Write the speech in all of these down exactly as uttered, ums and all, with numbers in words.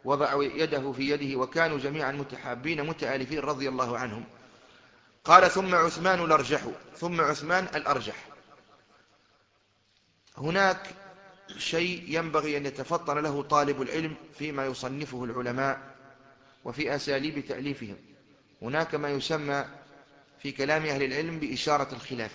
وضع يده في يده وكانوا جميعا متحابين متآلفين رضي الله عنهم. قال ثم عثمان الأرجح، ثم عثمان الأرجح. هناك شيء ينبغي أن يتفطن له طالب العلم فيما يصنفه العلماء وفي أساليب تأليفهم. هناك ما يسمى في كلام أهل العلم بإشارة الخلاف،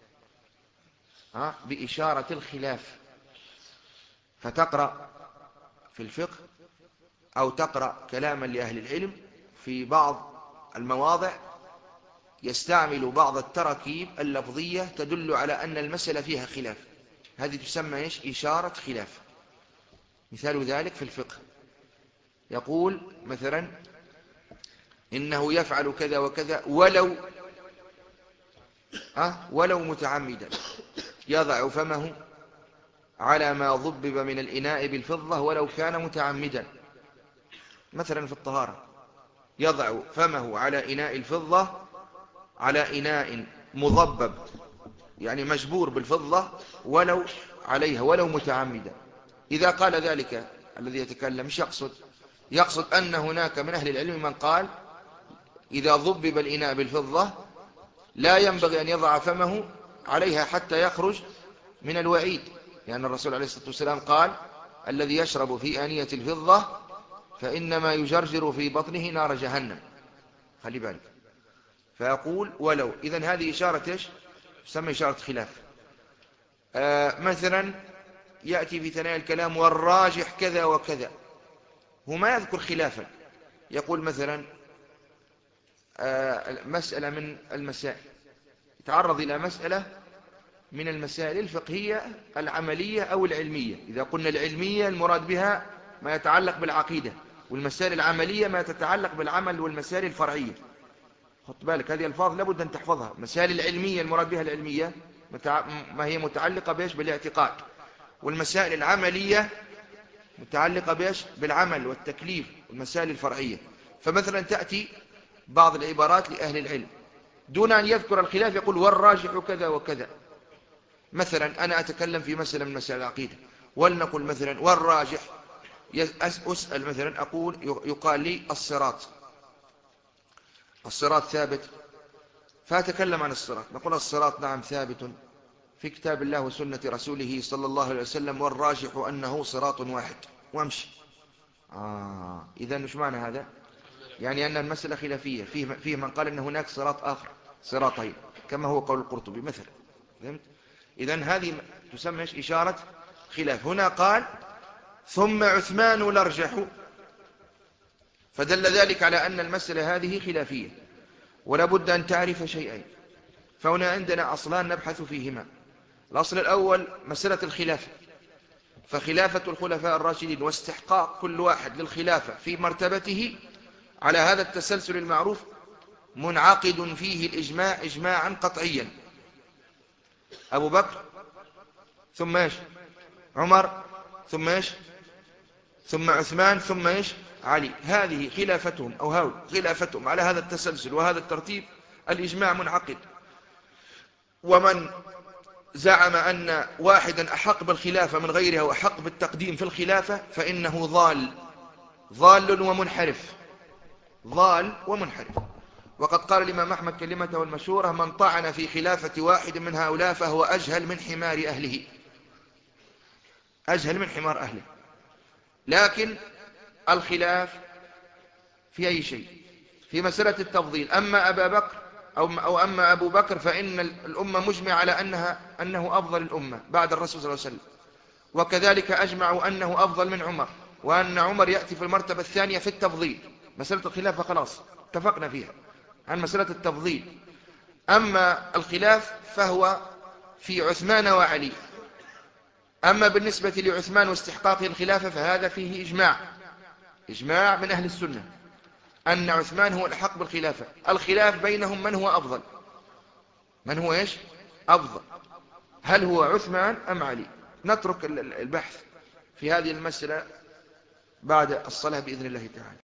ها بإشارة الخلاف. فتقرأ في الفقه أو تقرأ كلاما لأهل العلم في بعض المواضع يستعمل بعض التراكيب اللفظية تدل على أن المسألة فيها خلاف، هذه تسمى إيش؟ إشارة خلاف. مثال ذلك في الفقه يقول مثلا إنه يفعل كذا وكذا ولو أه ولو متعمدا، يضع فمه على ما ضبب من الإناء بالفضة ولو كان متعمدا. مثلا في الطهارة يضع فمه على إناء الفضة، على إناء مضبب يعني مجبور بالفضة ولو عليها ولو متعمدا. إذا قال ذلك الذي يتكلم مش يقصد يقصد أن هناك من أهل العلم من قال إذا ضبب الإناء بالفضة لا ينبغي أن يضع فمه عليها حتى يخرج من الوعيد، لأن الرسول عليه الصلاة والسلام قال الذي يشرب في آنية الفضة فإنما يجرجر في بطنه نار جهنم. خلي بالك. فيقول ولو، إذن هذه إشارة إيش؟ تسمى إشارة خلاف. آه مثلا يأتي في ثنايا الكلام والراجح كذا وكذا، هو ما يذكر خلافا، يقول مثلا آه مسألة من المسائل، يتعرض إلى مسألة من المسائل الفقهية العملية أو العلمية. إذا قلنا العلمية المراد بها ما يتعلق بالعقيدة، والمسائل العملية ما تتعلق بالعمل والمسائل الفرعية. خد بالك هذه الفاظ لابد أن تحفظها. مسائل العلمية المراد بها العلمية ما هي متعلقة بإيش؟ بالاعتقاد. والمسائل العملية متعلقة بإيش؟ بالعمل والتكليف والمسائل الفرعية. فمثلا تأتي بعض العبارات لأهل العلم دون أن يذكر الخلاف يقول والراجح كذا وكذا. مثلا أنا أتكلم في مسألة من مسائل العقيدة ولنقل مثلا والراجح، أسأل مثلا أقول يقال لي الصراط الصراط ثابت، فأتكلم عن الصراط، نقول الصراط نعم ثابت في كتاب الله وسنة رسوله صلى الله عليه وسلم والراجح أنه صراط واحد وامشي. آه إذن مش معنى هذا؟ يعني أن المسألة خلافية، فيه, فيه من قال أن هناك صراط آخر صراطين كما هو قول القرطبي مثلا. فهمت؟ إذن هذه تسمى إشارة خلاف. هنا قال ثم عثمان الأرجح، فدل ذلك على أن المسألة هذه خلافية ولا بد أن تعرف شيئين. فهنا عندنا أصلان نبحث فيهما. الأصل الأول مسألة الخلافة، فخلافة الخلفاء الراشدين واستحقاق كل واحد للخلافة في مرتبته على هذا التسلسل المعروف منعقد فيه الإجماع إجماعا قطعيا. أبو بكر ثم إيش؟ عمر ثم إيش؟ ثم عثمان ثم إيش؟ علي. هذه خلافتهم أو هاو خلافتهم على هذا التسلسل وهذا الترتيب الإجماع منعقد. ومن زعم أن واحدا أحق بالخلافة من غيرها وأحق بالتقديم في الخلافة فإنه ضال ضال ومنحرف ضال ومنحرف. وقد قال الإمام أحمد كلمته المشهورة من طعن في خلافة واحد من هؤلاء فهو أجهل من حمار أهله، أجهل من حمار أهله. لكن الخلاف في أي شيء؟ في مسألة التفضيل. أما أبا بكر أو, أو أما أبو بكر فإن الأمة مجمع على أنها أنه أفضل الأمة بعد الرسول صلى الله عليه وسلم، وكذلك أجمعوا أنه أفضل من عمر، وأن عمر يأتي في المرتبة الثانية في التفضيل. مسألة الخلافة خلاص اتفقنا فيها عن مسألة التفضيل. أما الخلاف فهو في عثمان وعلي. أما بالنسبة لعثمان واستحقاق الخلافة فهذا فيه إجماع إجماع من أهل السنة أن عثمان هو الحق بالخلافة. الخلاف بينهم من هو أفضل، من هو إيش أفضل، هل هو عثمان أم علي؟ نترك البحث في هذه المسألة بعد الصلاة بإذن الله تعالى.